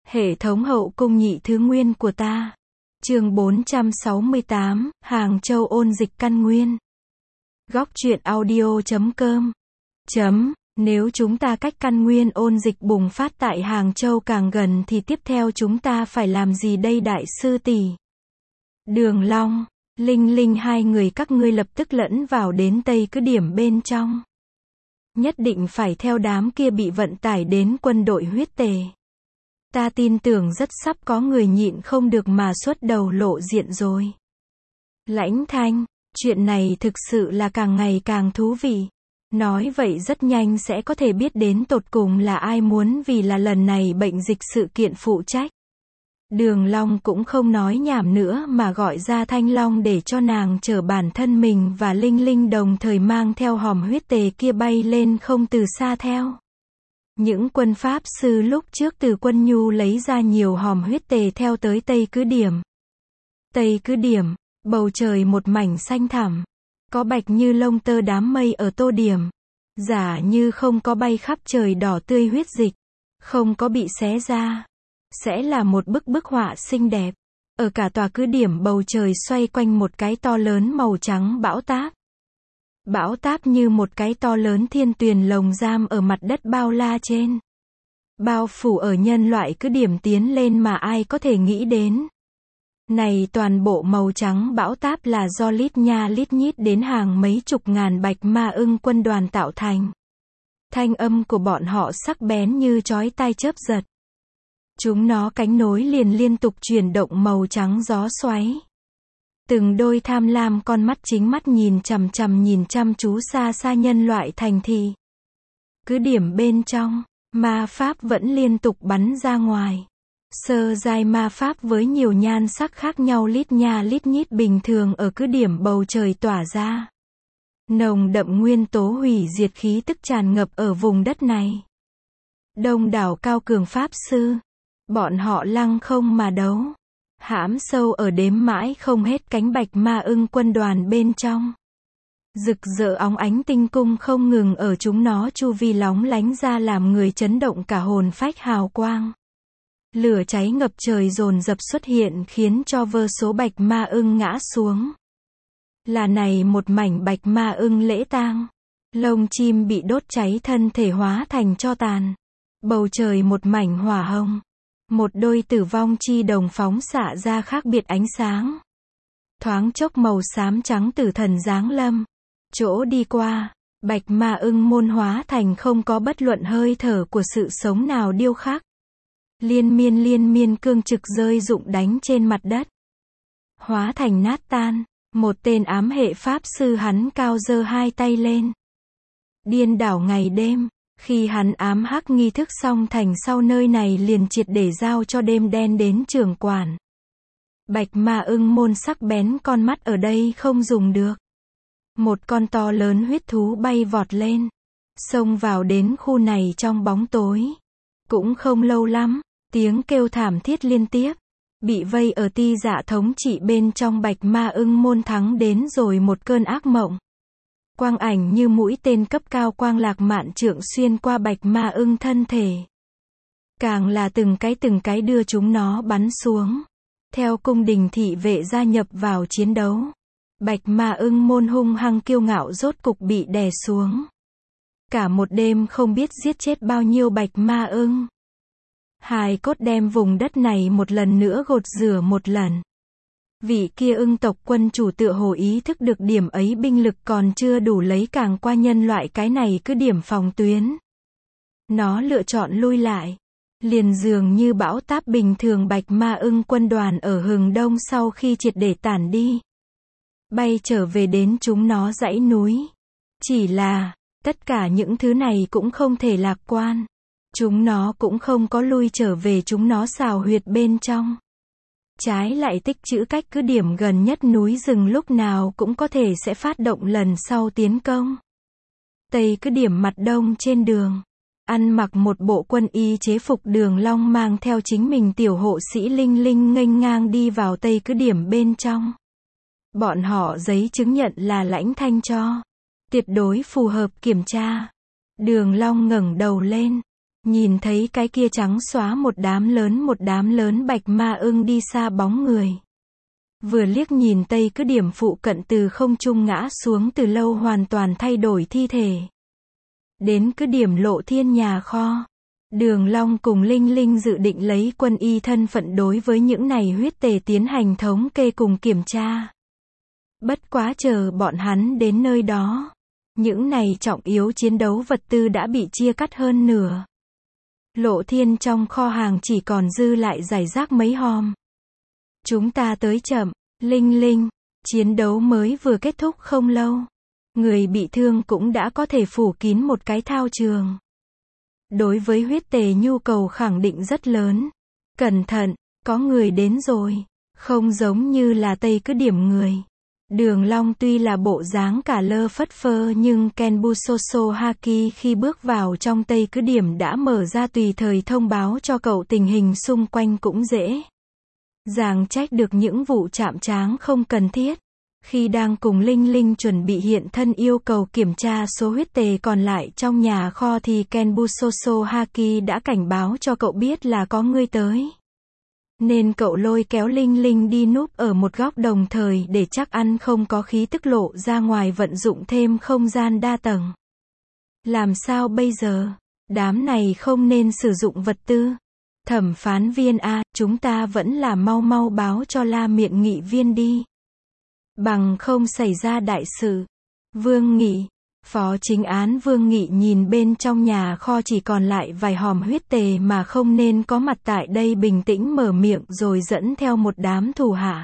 Hệ thống hậu cung nhị thứ nguyên của ta. Chương 468, Hàng Châu ôn dịch căn nguyên. Góc truyện audio.com. Nếu chúng ta cách căn nguyên ôn dịch bùng phát tại Hàng Châu càng gần thì tiếp theo chúng ta phải làm gì đây đại sư tỷ? Đường Long, Linh Linh hai người các ngươi lập tức lẫn vào đến Tây cứ điểm bên trong. Nhất định phải theo đám kia bị vận tải đến quân đội huyết tề. Ta tin tưởng rất sắp có người nhịn không được mà xuất đầu lộ diện rồi. Lãnh Thanh, chuyện này thực sự là càng ngày càng thú vị. Nói vậy rất nhanh sẽ có thể biết đến tột cùng là ai muốn vì là lần này bệnh dịch sự kiện phụ trách. Đường Long cũng không nói nhảm nữa mà gọi ra Thanh Long để cho nàng chở bản thân mình và Linh Linh đồng thời mang theo hòm huyết tề kia bay lên không từ xa theo. Những quân pháp sư lúc trước từ quân nhu lấy ra nhiều hòm huyết tề theo tới Tây cứ điểm. Tây cứ điểm, bầu trời một mảnh xanh thẳm. Có bạch như lông tơ đám mây ở tô điểm. Giả như không có bay khắp trời đỏ tươi huyết dịch. Không có bị xé ra. Sẽ là một bức họa xinh đẹp. Ở cả tòa cứ điểm bầu trời xoay quanh một cái to lớn màu trắng bão táp. Bão táp như một cái to lớn thiên tuyền lồng giam ở mặt đất bao la trên. Bao phủ ở nhân loại cứ điểm tiến lên mà ai có thể nghĩ đến. Này toàn bộ màu trắng bão táp là do lít nha lít nhít đến hàng mấy chục ngàn bạch ma ưng quân đoàn tạo thành. Thanh âm của bọn họ sắc bén như chói tai chớp giật. Chúng nó cánh nối liền liên tục chuyển động màu trắng gió xoáy. Từng đôi tham lam con mắt chính mắt nhìn chằm chú xa xa nhân loại thành thị. Cứ điểm bên trong, ma pháp vẫn liên tục bắn ra ngoài. Sơ giai ma pháp với nhiều nhan sắc khác nhau lít nha lít nhít bình thường ở cứ điểm bầu trời tỏa ra. Nồng đậm nguyên tố hủy diệt khí tức tràn ngập ở vùng đất này. Đông đảo cao cường pháp sư. Bọn họ lăng không mà đấu. Hãm sâu ở đếm mãi không hết cánh bạch ma ưng quân đoàn bên trong. Rực rỡ óng ánh tinh cung không ngừng ở chúng nó chu vi lóng lánh ra làm người chấn động cả hồn phách hào quang. Lửa cháy ngập trời dồn dập xuất hiện khiến cho vô số bạch ma ưng ngã xuống. Là này một mảnh bạch ma ưng lễ tang. Lông chim bị đốt cháy thân thể hóa thành tro tàn. Bầu trời một mảnh hỏa hồng. Một đôi tử vong chi đồng phóng xạ ra khác biệt ánh sáng. Thoáng chốc màu xám trắng tử thần giáng lâm. Chỗ đi qua, bạch ma ưng môn hóa thành không có bất luận hơi thở của sự sống nào điêu khắc. Liên miên cương trực rơi rụng đánh trên mặt đất. Hóa thành nát tan, một tên ám hệ pháp sư hắn cao giơ hai tay lên. Điên đảo ngày đêm, khi hắn ám hắc nghi thức xong thành sau nơi này liền triệt để giao cho đêm đen đến trưởng quản. Bạch ma ưng môn sắc bén con mắt ở đây không dùng được. Một con to lớn huyết thú bay vọt lên, xông vào đến khu này trong bóng tối. Cũng không lâu lắm. Tiếng kêu thảm thiết liên tiếp. Bị vây ở ti dạ thống trị bên trong bạch ma ưng môn thắng đến rồi một cơn ác mộng. Quang ảnh như mũi tên cấp cao quang lạc mạn trượng xuyên qua bạch ma ưng thân thể. Càng là từng cái đưa chúng nó bắn xuống. Theo cung đình thị vệ gia nhập vào chiến đấu. Bạch ma ưng môn hung hăng kiêu ngạo rốt cục bị đè xuống. Cả một đêm không biết giết chết bao nhiêu bạch ma ưng. Hài cốt đem vùng đất này một lần nữa gột rửa một lần. Vị kia ưng tộc quân chủ tựa hồ ý thức được điểm ấy binh lực còn chưa đủ lấy càng qua nhân loại cái này cứ điểm phòng tuyến. Nó lựa chọn lui lại. Liền dường như bão táp bình thường bạch ma ưng quân đoàn ở hừng đông sau khi triệt để tản đi. Bay trở về đến chúng nó dãy núi. Chỉ là, tất cả những thứ này cũng không thể lạc quan. Chúng nó cũng không có lui trở về chúng nó xào huyệt bên trong. Trái lại tích trữ cách cứ điểm gần nhất núi rừng lúc nào cũng có thể sẽ phát động lần sau tiến công. Tây cứ điểm mặt đông trên đường. Ăn mặc một bộ quân y chế phục Đường Long mang theo chính mình tiểu hộ sĩ Linh Linh nghênh ngang đi vào Tây cứ điểm bên trong. Bọn họ giấy chứng nhận là Lãnh Thanh cho. Tuyệt đối phù hợp kiểm tra. Đường Long ngẩng đầu lên. Nhìn thấy cái kia trắng xóa một đám lớn bạch ma ưng đi xa bóng người. Vừa liếc nhìn Tây cứ điểm phụ cận từ không trung ngã xuống từ lâu hoàn toàn thay đổi thi thể. Đến cứ điểm Lộ Thiên nhà kho. Đường Long cùng Linh Linh dự định lấy quân y thân phận đối với những này huyết tề tiến hành thống kê cùng kiểm tra. Bất quá chờ bọn hắn đến nơi đó. Những này trọng yếu chiến đấu vật tư đã bị chia cắt hơn nửa. Lộ Thiên trong kho hàng chỉ còn dư lại rải rác mấy hòm. Chúng ta tới chậm, Linh Linh, chiến đấu mới vừa kết thúc không lâu. Người bị thương cũng đã có thể phủ kín một cái thao trường. Đối với huyết tề nhu cầu khẳng định rất lớn. Cẩn thận, có người đến rồi. Không giống như là Tây cứ điểm người. Đường Long tuy là bộ dáng cả lơ phất phơ nhưng Kenbusoso Haki khi bước vào trong Tây cứ điểm đã mở ra tùy thời thông báo cho cậu tình hình xung quanh cũng dễ dàng trách được những vụ chạm trán không cần thiết. Khi đang cùng Linh Linh chuẩn bị hiện thân yêu cầu kiểm tra số huyết tề còn lại trong nhà kho thì Kenbusoso Haki đã cảnh báo cho cậu biết là có người tới. Nên cậu lôi kéo Linh Linh đi núp ở một góc đồng thời để chắc ăn không có khí tức lộ ra ngoài vận dụng thêm không gian đa tầng. Làm sao bây giờ? Đám này không nên sử dụng vật tư. Thẩm phán viên A, chúng ta vẫn là mau mau báo cho La Miện Nghị viên đi. Bằng không xảy ra đại sự. Vương Nghị, phó chính án Vương Nghị nhìn bên trong nhà kho chỉ còn lại vài hòm huyết tề mà không nên có mặt tại đây bình tĩnh mở miệng rồi dẫn theo một đám thủ hạ.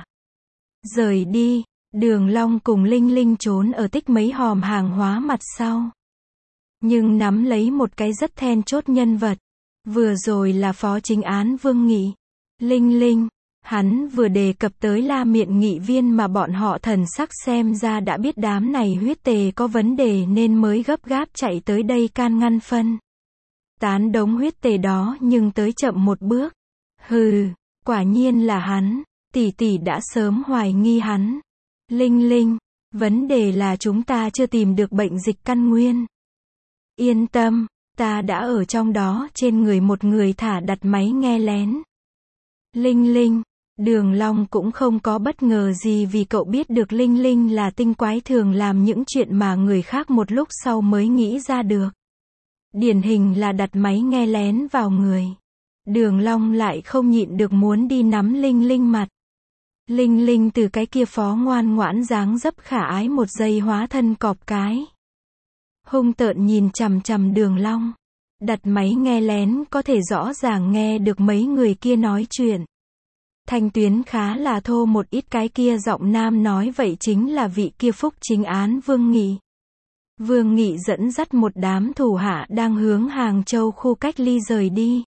Rời đi, Đường Long cùng Linh Linh trốn ở tích mấy hòm hàng hóa mặt sau. Nhưng nắm lấy một cái rất then chốt nhân vật. Vừa rồi là phó chính án Vương Nghị. Linh Linh, hắn vừa đề cập tới La Miện Nghị viên mà bọn họ thần sắc xem ra đã biết đám này huyết tề có vấn đề nên mới gấp gáp chạy tới đây can ngăn phân tán đống huyết tề đó nhưng tới chậm một bước. Hừ, quả nhiên là hắn, tỷ tỷ đã sớm hoài nghi hắn. Linh Linh, vấn đề là chúng ta chưa tìm được bệnh dịch căn nguyên. Yên tâm, ta đã ở trong đó trên người một người thả đặt máy nghe lén. Linh Linh, Đường Long cũng không có bất ngờ gì vì cậu biết được Linh Linh là tinh quái thường làm những chuyện mà người khác một lúc sau mới nghĩ ra được. Điển hình là đặt máy nghe lén vào người. Đường Long lại không nhịn được muốn đi nắm Linh Linh mặt. Linh Linh từ cái kia phó ngoan ngoãn dáng dấp khả ái một giây hóa thân cọp cái. Hung tợn nhìn chằm chằm Đường Long. Đặt máy nghe lén có thể rõ ràng nghe được mấy người kia nói chuyện. Thanh tuyến khá là thô một ít, cái kia giọng nam nói vậy chính là vị kia phúc chính án Vương Nghị. Vương Nghị dẫn dắt một đám thủ hạ đang hướng Hàng Châu khu cách ly rời đi.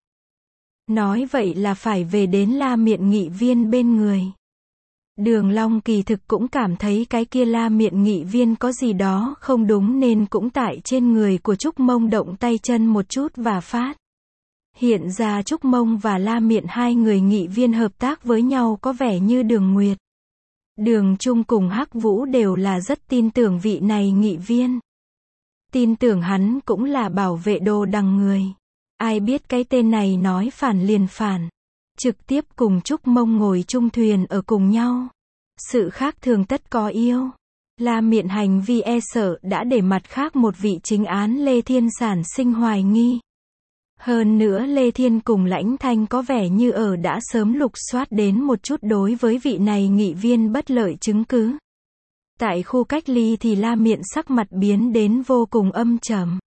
Nói vậy là phải về đến La Miện Nghị viên bên người. Đường Long kỳ thực cũng cảm thấy cái kia La Miện Nghị viên có gì đó không đúng nên cũng tại trên người của Trúc Mông động tay chân một chút và phát hiện ra Trúc Mông và La Miện hai người nghị viên hợp tác với nhau có vẻ như Đường Nguyệt, Đường Trung cùng Hắc Vũ đều là rất tin tưởng vị này nghị viên. Tin tưởng hắn cũng là bảo vệ đồ đằng người. Ai biết cái tên này nói phản liền phản. Trực tiếp cùng Trúc Mông ngồi chung thuyền ở cùng nhau. Sự khác thường tất có yêu. La Miện hành vi e sợ đã để mặt khác một vị chính án Lê Thiên sản sinh hoài nghi. Hơn nữa Lê Thiên cùng Lãnh Thanh có vẻ như đã sớm lục soát đến một chút đối với vị này nghị viên bất lợi chứng cứ. Tại khu cách ly thì La Miện sắc mặt biến đến vô cùng âm trầm.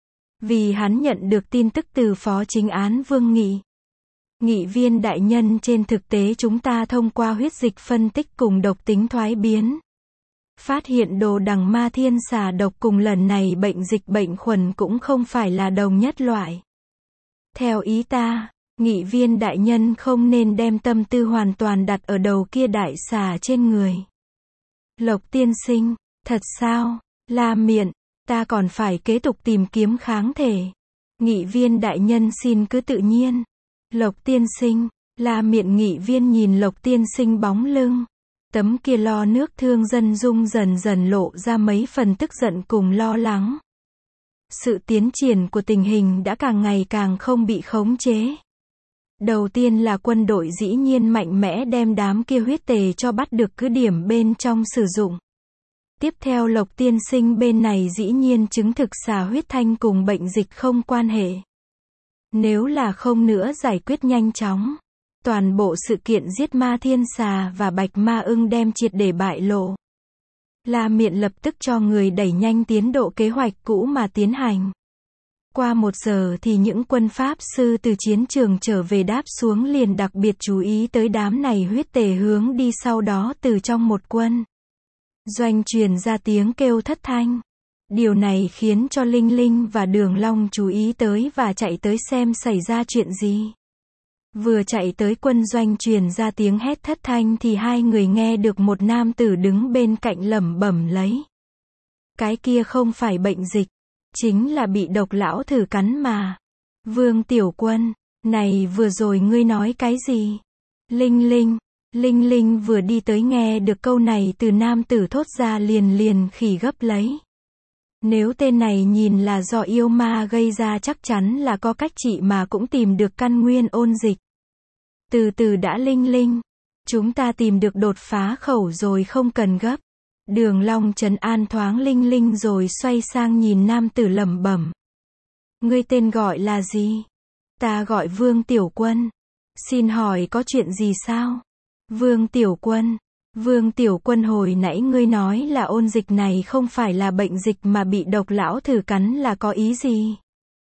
Vì hắn nhận được tin tức từ phó chính án Vương Nghị. Nghị viên đại nhân, trên thực tế chúng ta thông qua huyết dịch phân tích cùng độc tính thoái biến. Phát hiện đồ đằng ma thiên xà độc cùng lần này bệnh dịch bệnh khuẩn cũng không phải là đồng nhất loại. Theo ý ta, nghị viên đại nhân không nên đem tâm tư hoàn toàn đặt ở đầu kia đại xà trên người. Lộc tiên sinh, thật sao? La Miện, ta còn phải kế tục tìm kiếm kháng thể. Nghị viên đại nhân xin cứ tự nhiên. Lộc tiên sinh, La Miện nghị viên nhìn Lộc tiên sinh bóng lưng. Tấm kia lo nước thương dân dung dần dần lộ ra mấy phần tức giận cùng lo lắng. Sự tiến triển của tình hình đã càng ngày càng không bị khống chế. Đầu tiên là quân đội dĩ nhiên mạnh mẽ đem đám kia huyết tề cho bắt được cứ điểm bên trong sử dụng. Tiếp theo Lộc tiên sinh bên này dĩ nhiên chứng thực xà huyết thanh cùng bệnh dịch không quan hệ. Nếu là không nữa giải quyết nhanh chóng, toàn bộ sự kiện giết ma thiên xà và bạch ma ưng đem triệt để bại lộ. La Miện lập tức cho người đẩy nhanh tiến độ kế hoạch cũ mà tiến hành. Qua 1 giờ thì những quân Pháp sư từ chiến trường trở về đáp xuống liền đặc biệt chú ý tới đám này huyết tề hướng đi, sau đó từ trong một quân doanh truyền ra tiếng kêu thất thanh. Điều này khiến cho Linh Linh và Đường Long chú ý tới và chạy tới xem xảy ra chuyện gì. Vừa chạy tới quân doanh truyền ra tiếng hét thất thanh thì hai người nghe được một nam tử đứng bên cạnh lẩm bẩm lấy. Cái kia không phải bệnh dịch, chính là bị độc lão thử cắn mà. Vương Tiểu Quân, này vừa rồi ngươi nói cái gì? Linh Linh vừa đi tới nghe được câu này từ nam tử thốt ra liền khỉ gấp lấy. Nếu tên này nhìn là do yêu ma gây ra chắc chắn là có cách trị mà cũng tìm được căn nguyên ôn dịch. Từ từ đã Linh, chúng ta tìm được đột phá khẩu rồi, không cần gấp. Đường Long trấn an thoáng Linh rồi xoay sang nhìn nam tử lẩm bẩm. Ngươi tên gọi là gì? Ta gọi Vương Tiểu Quân. Xin hỏi có chuyện gì sao? Vương Tiểu Quân hồi nãy ngươi nói là ôn dịch này không phải là bệnh dịch mà bị độc lão thử cắn là có ý gì?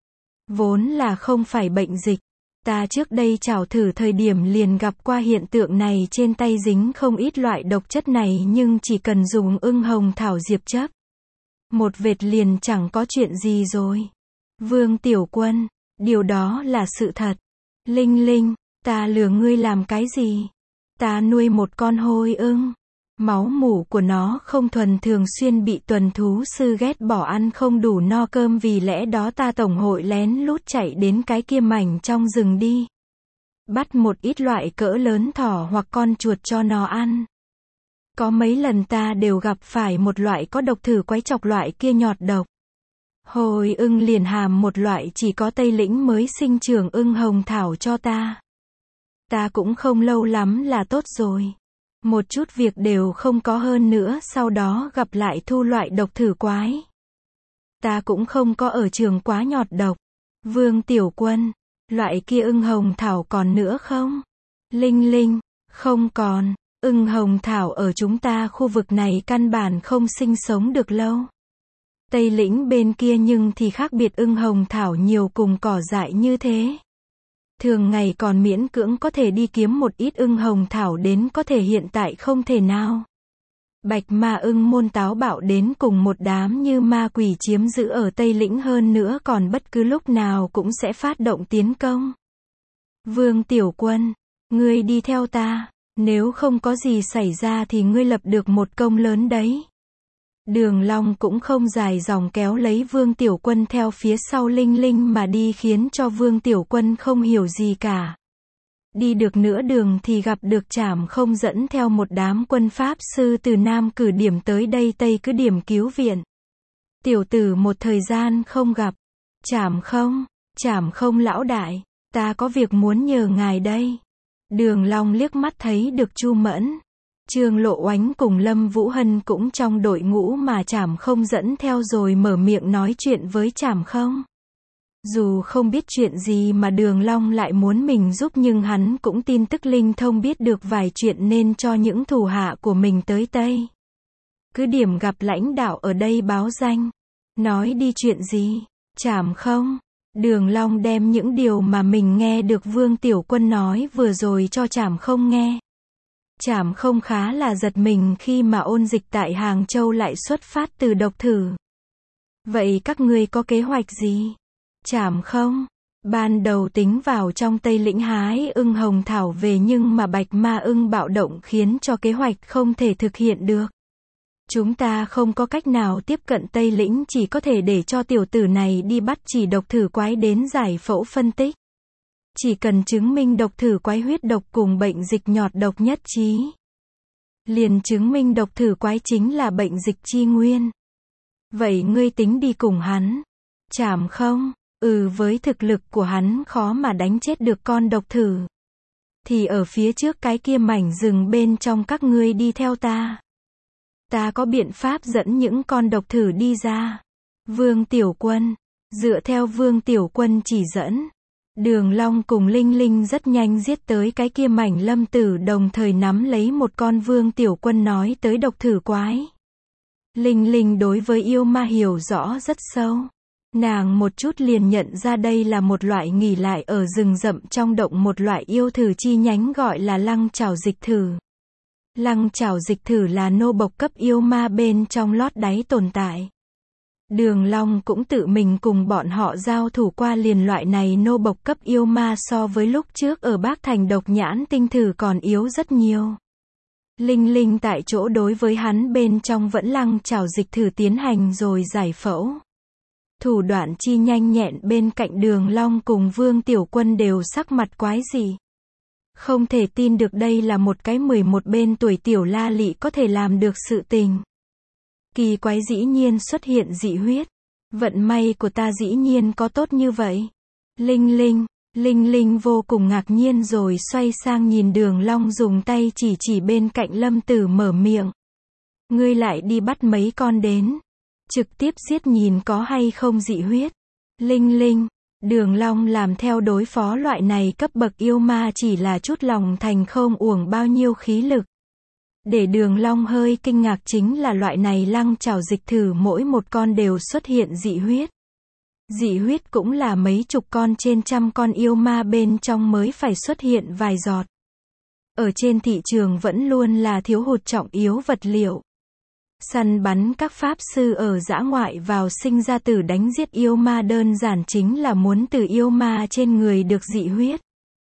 Vốn là không phải bệnh dịch. Ta trước đây trảo thử thời điểm liền gặp qua hiện tượng này, trên tay dính không ít loại độc chất này nhưng chỉ cần dùng ưng hồng thảo diệp chấp một vệt liền chẳng có chuyện gì rồi. Vương Tiểu Quân, điều đó là sự thật. Linh, ta lừa ngươi làm cái gì? Ta nuôi một con hôi ưng. Máu mủ của nó không thuần, thường xuyên bị tuần thú sư ghét bỏ, ăn không đủ no cơm, vì lẽ đó ta tổng hội lén lút chạy đến cái kia mảnh trong rừng đi. Bắt một ít loại cỡ lớn thỏ hoặc con chuột cho nó ăn. Có mấy lần ta đều gặp phải một loại có độc, thử quấy chọc loại kia nhọt độc. Hồi ưng liền hàm một loại chỉ có Tây Lĩnh mới sinh trưởng ưng hồng thảo cho ta. Ta cũng không lâu lắm là tốt rồi. Một chút việc đều không có, hơn nữa sau đó gặp lại thu loại độc thử quái. Ta cũng không có ở trường quá nhọt độc. Vương Tiểu Quân, loại kia ưng hồng thảo còn nữa không? Linh, không còn. Ưng hồng thảo ở chúng ta khu vực này căn bản không sinh sống được lâu. Tây Lĩnh bên kia nhưng thì khác biệt, ưng hồng thảo nhiều cùng cỏ dại như thế. Thường ngày còn miễn cưỡng có thể đi kiếm một ít ưng hồng thảo đến, có thể hiện tại không thể nào. Bạch ma ưng môn táo bạo đến cùng một đám như ma quỷ chiếm giữ ở Tây Lĩnh, hơn nữa còn bất cứ lúc nào cũng sẽ phát động tiến công. Vương Tiểu Quân, ngươi đi theo ta, nếu không có gì xảy ra thì ngươi lập được một công lớn đấy. Đường Long cũng không dài dòng kéo lấy Vương Tiểu Quân theo phía sau Linh mà đi, khiến cho Vương Tiểu Quân không hiểu gì cả. Đi được nửa đường thì gặp được Trảm Không dẫn theo một đám quân Pháp sư từ Nam Cử Điểm tới đây Tây Cứ Điểm cứu viện. Tiểu tử một thời gian không gặp. Trảm Không lão đại, ta có việc muốn nhờ ngài đây. Đường Long liếc mắt thấy được Chu Mẫn, Trương Lộ Oánh cùng Lâm Vũ Hân cũng trong đội ngũ mà Trảm Không dẫn theo, rồi mở miệng nói chuyện với Trảm Không. Dù không biết chuyện gì mà Đường Long lại muốn mình giúp, nhưng hắn cũng tin tức linh thông, biết được vài chuyện nên cho những thủ hạ của mình tới Tây Cứ Điểm gặp lãnh đạo ở đây báo danh. Nói đi, chuyện gì? Trảm Không. Đường Long đem những điều mà mình nghe được Vương Tiểu Quân nói vừa rồi cho Trảm Không nghe. Trảm Không khá là giật mình khi mà ôn dịch tại Hàng Châu lại xuất phát từ độc thử. Vậy các ngươi có kế hoạch gì? Trảm Không, ban đầu tính vào trong Tây Lĩnh hái ưng hồng thảo về, nhưng mà bạch ma ưng bạo động khiến cho kế hoạch không thể thực hiện được. Chúng ta không có cách nào tiếp cận Tây Lĩnh, chỉ có thể để cho tiểu tử này đi bắt chỉ độc thử quái đến giải phẫu phân tích. Chỉ cần chứng minh độc thử quái huyết độc cùng bệnh dịch nhọt độc nhất trí, liền chứng minh độc thử quái chính là bệnh dịch chi nguyên. Vậy ngươi tính đi cùng hắn? Chảm không? Với thực lực của hắn khó mà đánh chết được con độc thử. Thì ở phía trước cái kia mảnh rừng bên trong các ngươi đi theo ta. Ta có biện pháp dẫn những con độc thử đi ra. Vương Tiểu Quân. Dựa theo Vương Tiểu Quân chỉ dẫn. Đường Long cùng Linh Linh rất nhanh giết tới cái kia mảnh lâm tử, đồng thời nắm lấy một con Vương Tiểu Quân nói tới độc thử quái. Linh Linh đối với yêu ma hiểu rõ rất sâu. Nàng một chút liền nhận ra đây là một loại nghỉ lại ở rừng rậm trong động một loại yêu thử chi nhánh gọi là lăng chảo dịch thử. Lăng chảo dịch thử là nô bộc cấp yêu ma bên trong lót đáy tồn tại. Đường Long cũng tự mình cùng bọn họ giao thủ qua, liền loại này nô bộc cấp yêu ma so với lúc trước ở Bác Thành độc nhãn tinh thử còn yếu rất nhiều. Linh Linh tại chỗ đối với hắn bên trong vẫn lăng chảo dịch thử tiến hành rồi giải phẫu. Thủ đoạn chi nhanh nhẹn, bên cạnh Đường Long cùng Vương Tiểu Quân đều sắc mặt quái dị. Không thể tin được đây là một cái 11 bên tuổi tiểu la lị có thể làm được sự tình. Kỳ quái dĩ nhiên xuất hiện dị huyết. Vận may của ta dĩ nhiên có tốt như vậy. Linh Linh vô cùng ngạc nhiên rồi xoay sang nhìn Đường Long dùng tay chỉ bên cạnh lâm tử mở miệng. Ngươi lại đi bắt mấy con đến. Trực tiếp giết nhìn có hay không dị huyết. Linh, Đường Long làm theo đối phó loại này cấp bậc yêu ma chỉ là chút lòng thành, không uổng bao nhiêu khí lực. Để Đường Long hơi kinh ngạc chính là loại này lăng chảo dịch thử mỗi một con đều xuất hiện dị huyết. Dị huyết cũng là mấy chục con trên trăm con yêu ma bên trong mới phải xuất hiện vài giọt. Ở trên thị trường vẫn luôn là thiếu hụt trọng yếu vật liệu. Săn bắn các pháp sư ở dã ngoại vào sinh ra tử đánh giết yêu ma đơn giản chính là muốn từ yêu ma trên người được dị huyết.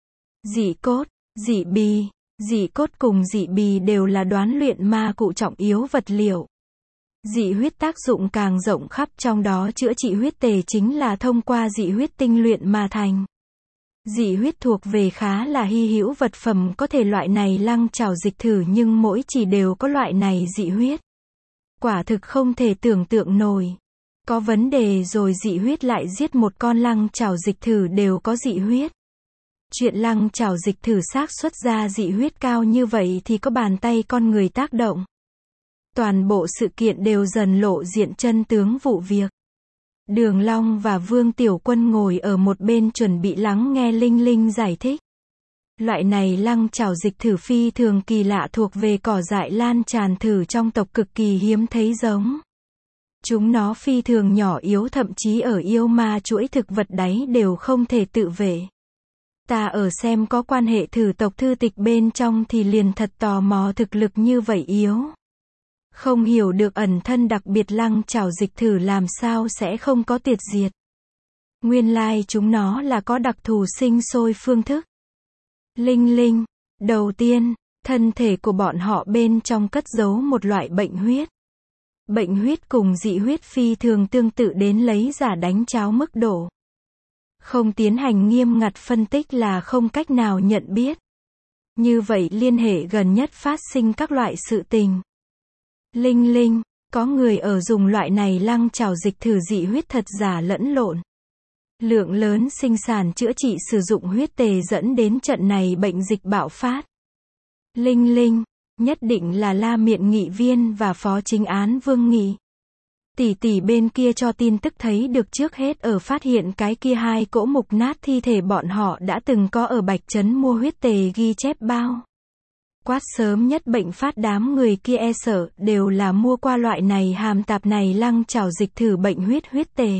Dị cốt, dị bì, dị cốt cùng dị bì đều là đoán luyện ma cụ trọng yếu vật liệu. Dị huyết tác dụng càng rộng khắp, trong đó chữa trị huyết tề chính là thông qua dị huyết tinh luyện mà thành. Dị huyết thuộc về khá là hy hữu vật phẩm, có thể loại này lăng chảo dịch thử nhưng mỗi chỉ đều có loại này dị huyết. Quả thực không thể tưởng tượng nổi. Có vấn đề rồi, dị huyết lại giết một con lăng chảo dịch thử đều có dị huyết. Chuyện lăng chảo dịch thử xác suất ra dị huyết cao như vậy thì có bàn tay con người tác động. Toàn bộ sự kiện đều dần lộ diện chân tướng vụ việc. Đường Long và Vương Tiểu Quân ngồi ở một bên chuẩn bị lắng nghe Linh Linh giải thích. Loại này lăng chảo dịch thử phi thường kỳ lạ, thuộc về cỏ dại lan tràn thử trong tộc, cực kỳ hiếm thấy giống. Chúng nó phi thường nhỏ yếu, thậm chí ở yêu ma chuỗi thực vật đáy đều không thể tự vệ. Ta ở xem có quan hệ thử tộc thư tịch bên trong thì liền thật tò mò thực lực như vậy yếu. Không hiểu được ẩn thân đặc biệt lăng chảo dịch thử làm sao sẽ không có tuyệt diệt. Nguyên lai chúng nó là có đặc thù sinh sôi phương thức. Linh, đầu tiên, thân thể của bọn họ bên trong cất giấu một loại bệnh huyết. Bệnh huyết cùng dị huyết phi thường tương tự đến lấy giả đánh cháo mức độ. Không tiến hành nghiêm ngặt phân tích là không cách nào nhận biết. Như vậy liên hệ gần nhất phát sinh các loại sự tình. Linh, có người ở dùng loại này lăng chảo dịch thử dị huyết thật giả lẫn lộn. Lượng lớn sinh sản chữa trị sử dụng huyết tề dẫn đến trận này bệnh dịch bạo phát. Linh, nhất định là La Miện Nghị Viên và Phó Chính án Vương Nghị. Tỷ bên kia cho tin tức thấy được trước hết ở phát hiện cái kia 2 cỗ mục nát thi thể, bọn họ đã từng có ở Bạch Trấn mua huyết tề ghi chép bao. Quát sớm nhất bệnh phát, đám người kia e sợ đều là mua qua loại này hàm tạp này lăng chảo dịch thử bệnh huyết tề.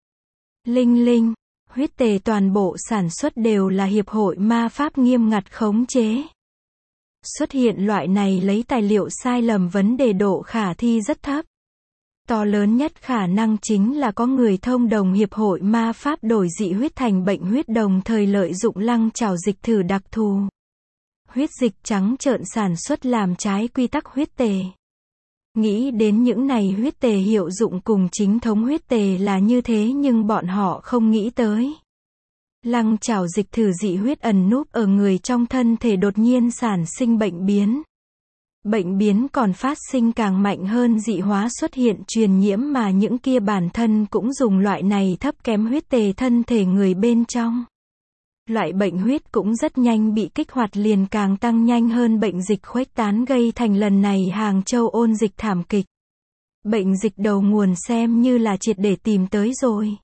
Linh, huyết tề toàn bộ sản xuất đều là hiệp hội ma pháp nghiêm ngặt khống chế. Xuất hiện loại này lấy tài liệu sai lầm, vấn đề độ khả thi rất thấp. To lớn nhất khả năng chính là có người thông đồng hiệp hội ma pháp đổi dị huyết thành bệnh huyết, đồng thời lợi dụng lăng chảo dịch thử đặc thù. Huyết dịch trắng trợn sản xuất làm trái quy tắc huyết tề. Nghĩ đến những này huyết tề hiệu dụng cùng chính thống huyết tề là như thế, nhưng bọn họ không nghĩ tới. Lăng chảo dịch thử dị huyết ẩn núp ở người trong thân thể đột nhiên sản sinh bệnh biến. Bệnh biến còn phát sinh càng mạnh hơn dị hóa xuất hiện truyền nhiễm mà những kia bản thân cũng dùng loại này thấp kém huyết tề thân thể người bên trong. Loại bệnh huyết cũng rất nhanh bị kích hoạt liền càng tăng nhanh hơn bệnh dịch khuếch tán gây thành lần này Hàng Châu ôn dịch thảm kịch. Bệnh dịch đầu nguồn xem như là triệt để tìm tới rồi.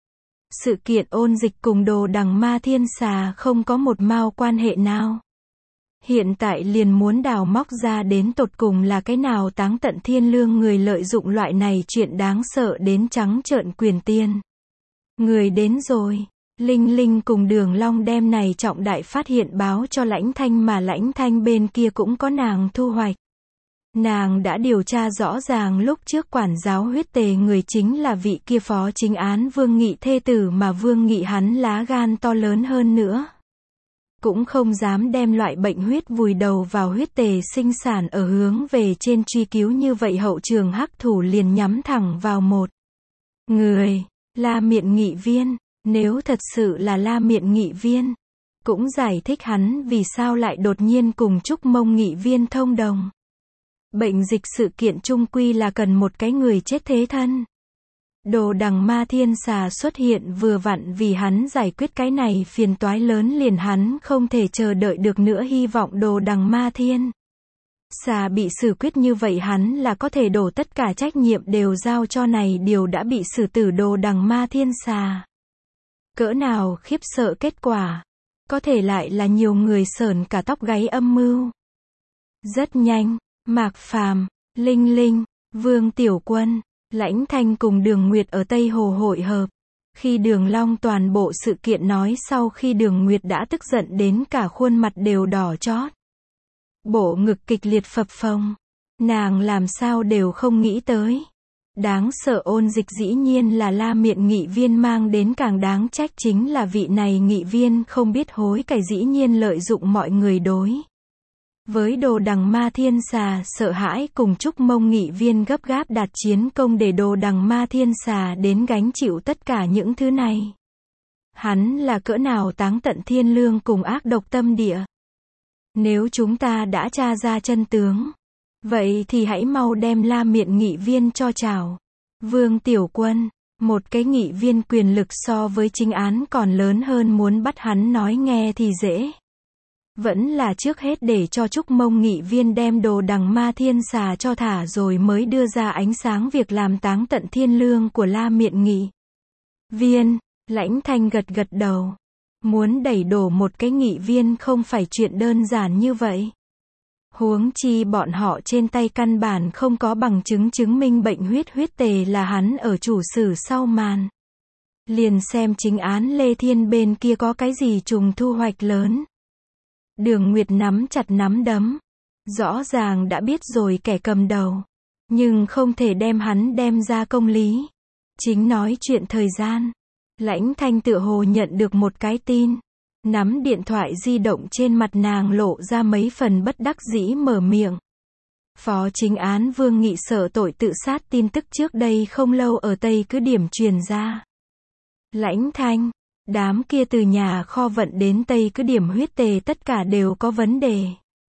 Sự kiện ôn dịch cùng Đồ Đằng Ma Thiên Xà không có một mao quan hệ nào. Hiện tại liền muốn đào móc ra đến tột cùng là cái nào táng tận thiên lương người lợi dụng loại này chuyện đáng sợ đến trắng trợn quyền tiên. Người đến rồi. Linh Linh cùng Đường Long đem này trọng đại phát hiện báo cho Lãnh Thanh mà Lãnh Thanh bên kia cũng có nàng thu hoạch. Nàng đã điều tra rõ ràng lúc trước quản giáo huyết tề người chính là vị kia phó chính án Vương Nghị thê tử mà Vương Nghị hắn lá gan to lớn hơn nữa. Cũng không dám đem loại bệnh huyết vùi đầu vào huyết tề sinh sản ở hướng về trên truy cứu như vậy hậu trường hắc thủ liền nhắm thẳng vào một người, La Miện Nghị Viên. Nếu thật sự là La Miện Nghị Viên, cũng giải thích hắn vì sao lại đột nhiên cùng Trúc Mông Nghị Viên thông đồng. Bệnh dịch sự kiện chung quy là cần một cái người chết thế thân. Đồ Đằng Ma Thiên Xà xuất hiện vừa vặn vì hắn giải quyết cái này phiền toái lớn liền hắn không thể chờ đợi được nữa hy vọng Đồ Đằng Ma Thiên Xà bị xử quyết như vậy hắn là có thể đổ tất cả trách nhiệm đều giao cho này điều đã bị xử tử Đồ Đằng Ma Thiên Xà. Cỡ nào khiếp sợ kết quả, có thể lại là nhiều người sởn cả tóc gáy âm mưu. Rất nhanh, Mạc Phàm, Linh Linh, Vương Tiểu Quân, Lãnh Thanh cùng Đường Nguyệt ở Tây Hồ hội hợp. Khi Đường Long toàn bộ sự kiện nói sau khi Đường Nguyệt đã tức giận đến cả khuôn mặt đều đỏ chót. Bộ ngực kịch liệt phập phồng. Nàng làm sao đều không nghĩ tới. Đáng sợ ôn dịch dĩ nhiên là La Miện Nghị Viên mang đến, càng đáng trách chính là vị này nghị viên không biết hối cải dĩ nhiên lợi dụng mọi người đối với Đồ Đằng Ma Thiên Xà sợ hãi cùng Trúc Mông Nghị Viên gấp gáp đạt chiến công để Đồ Đằng Ma Thiên Xà đến gánh chịu tất cả những thứ này. Hắn là cỡ nào táng tận thiên lương cùng ác độc tâm địa. Nếu chúng ta đã tra ra chân tướng, vậy thì hãy mau đem La Miện Nghị Viên cho trảo. Vương Tiểu Quân, một cái nghị viên quyền lực so với chính án còn lớn hơn, muốn bắt hắn nói nghe thì dễ. Vẫn là trước hết để cho Trúc Mông Nghị Viên đem Đồ Đằng Ma Thiên Xà cho thả rồi mới đưa ra ánh sáng việc làm táng tận thiên lương của La Miện Nghị Viên. Lãnh Thanh gật gật đầu. Muốn đẩy đổ một cái nghị viên không phải chuyện đơn giản như vậy. Huống chi bọn họ trên tay căn bản không có bằng chứng chứng minh bệnh huyết tề là hắn ở chủ sử sau màn. Liền xem chính án Lê Thiên bên kia có cái gì trùng thu hoạch lớn. Đường Nguyệt nắm chặt nắm đấm. Rõ ràng đã biết rồi kẻ cầm đầu. Nhưng không thể đem hắn đem ra công lý. Chính nói chuyện thời gian. Lãnh Thanh tựa hồ nhận được một cái tin. Nắm điện thoại di động trên mặt nàng lộ ra mấy phần bất đắc dĩ mở miệng. Phó chính án Vương Nghị sợ tội tự sát tin tức trước đây không lâu ở Tây Cứ Điểm truyền ra. Lãnh Thanh, đám kia từ nhà kho vận đến Tây Cứ Điểm huyết tề tất cả đều có vấn đề.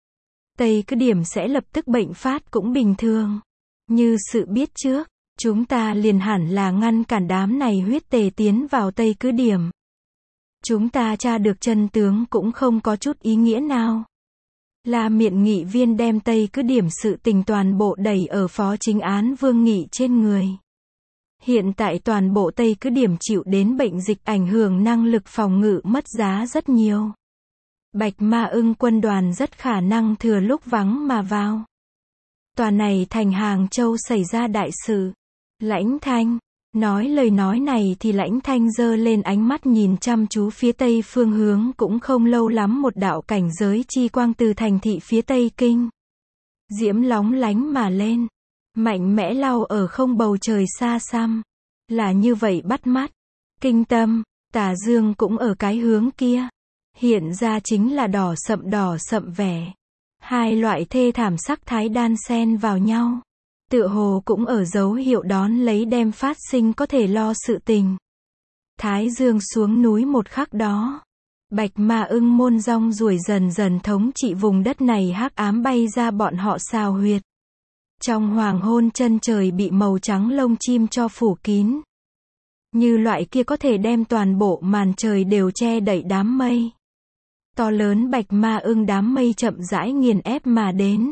Tây Cứ Điểm sẽ lập tức bệnh phát cũng bình thường. Như sự biết trước, chúng ta liền hẳn là ngăn cản đám này huyết tề tiến vào Tây Cứ Điểm. Chúng ta tra được chân tướng cũng không có chút ý nghĩa nào. La Miện Nghị Viên đem Tây Cứ Điểm sự tình toàn bộ đẩy ở phó chính án Vương Nghị trên người. Hiện tại toàn bộ Tây Cứ Điểm chịu đến bệnh dịch ảnh hưởng, năng lực phòng ngự mất giá rất nhiều. Bạch Ma Ưng quân đoàn rất khả năng thừa lúc vắng mà vào. Tòa này thành Hàng Châu xảy ra đại sự. Lãnh Thanh nói lời nói này thì Lãnh Thanh giơ lên ánh mắt nhìn chăm chú phía tây phương hướng, cũng không lâu lắm một đạo cảnh giới chi quang từ thành thị phía tây kinh diễm lóng lánh mà lên, mạnh mẽ lao ở không bầu trời xa xăm. Là như vậy bắt mắt. Kinh tâm, tà dương cũng ở cái hướng kia. Hiện ra chính là đỏ sậm vẻ. Hai loại thê thảm sắc thái đan xen vào nhau. Tựa hồ cũng ở dấu hiệu đón lấy đem phát sinh có thể lo sự tình. Thái dương xuống núi một khắc đó. Bạch Ma Ưng môn rong ruổi dần dần thống trị vùng đất này, hắc ám bay ra bọn họ xào huyệt. Trong hoàng hôn chân trời bị màu trắng lông chim cho phủ kín. Như loại kia có thể đem toàn bộ màn trời đều che đậy đám mây. To lớn Bạch Ma Ưng đám mây chậm rãi nghiền ép mà đến.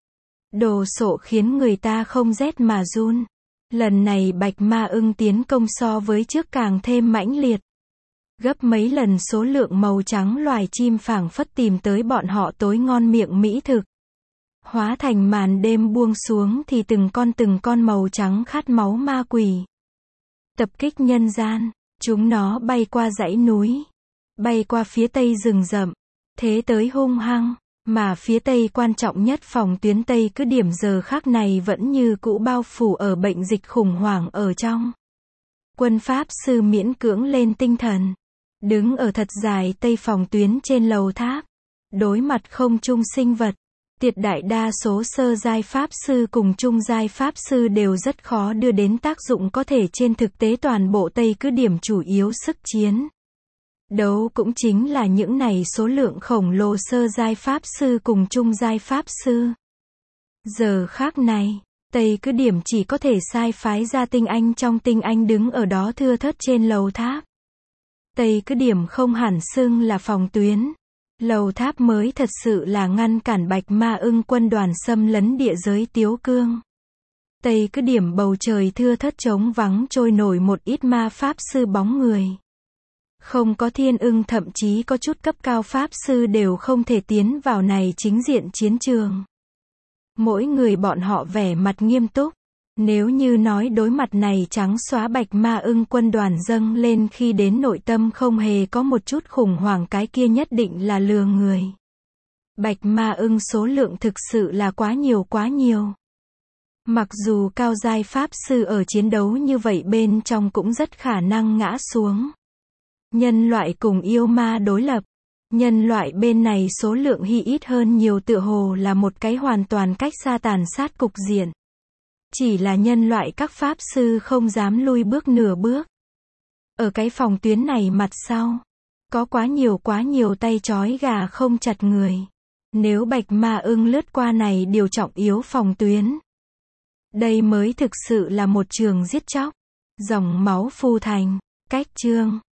Đồ sộ khiến người ta không rét mà run. Lần này Bạch Ma Ưng tiến công so với trước càng thêm mãnh liệt. Gấp mấy lần số lượng màu trắng loài chim phảng phất tìm tới bọn họ tối ngon miệng mỹ thực. Hóa thành màn đêm buông xuống thì từng con màu trắng khát máu ma quỷ. Tập kích nhân gian, chúng nó bay qua dãy núi, bay qua phía tây rừng rậm, thế tới hung hăng, mà phía tây quan trọng nhất phòng tuyến Tây cứ điểm giờ khắc này vẫn như cũ bao phủ ở bệnh dịch khủng hoảng ở trong. Quân Pháp sư miễn cưỡng lên tinh thần, đứng ở thật dài tây phòng tuyến trên lầu tháp, đối mặt không trung sinh vật. Tuyệt đại đa số sơ giai pháp sư cùng trung giai pháp sư đều rất khó đưa đến tác dụng có thể trên thực tế toàn bộ Tây cứ điểm chủ yếu sức chiến đấu cũng chính là những này số lượng khổng lồ sơ giai pháp sư cùng trung giai pháp sư. Giờ khác này, Tây cứ điểm chỉ có thể sai phái ra tinh anh trong tinh anh đứng ở đó thưa thớt trên lầu tháp. Tây cứ điểm không hẳn xưng là phòng tuyến. Lầu tháp mới thật sự là ngăn cản Bạch Ma Ưng quân đoàn xâm lấn địa giới Tiếu Cương. Tây cứ điểm bầu trời thưa thớt trống vắng trôi nổi một ít ma pháp sư bóng người. Không có thiên ưng, thậm chí có chút cấp cao pháp sư đều không thể tiến vào này chính diện chiến trường. Mỗi người bọn họ vẻ mặt nghiêm túc. Nếu như nói đối mặt này trắng xóa Bạch Ma Ưng quân đoàn dâng lên khi đến nội tâm không hề có một chút khủng hoảng, cái kia nhất định là lừa người. Bạch Ma Ưng số lượng thực sự là quá nhiều. Mặc dù cao giai pháp sư ở chiến đấu như vậy bên trong cũng rất khả năng ngã xuống. Nhân loại cùng yêu ma đối lập. Nhân loại bên này số lượng hy ít hơn nhiều, tựa hồ là một cái hoàn toàn cách xa tàn sát cục diện. Chỉ là nhân loại các pháp sư không dám lui bước nửa bước. Ở cái phòng tuyến này mặt sau, có quá nhiều tay trói gà không chặt người. Nếu Bạch Ma Ưng lướt qua này điều trọng yếu phòng tuyến, đây mới thực sự là một trường giết chóc. Dòng máu phù thành. Cách chương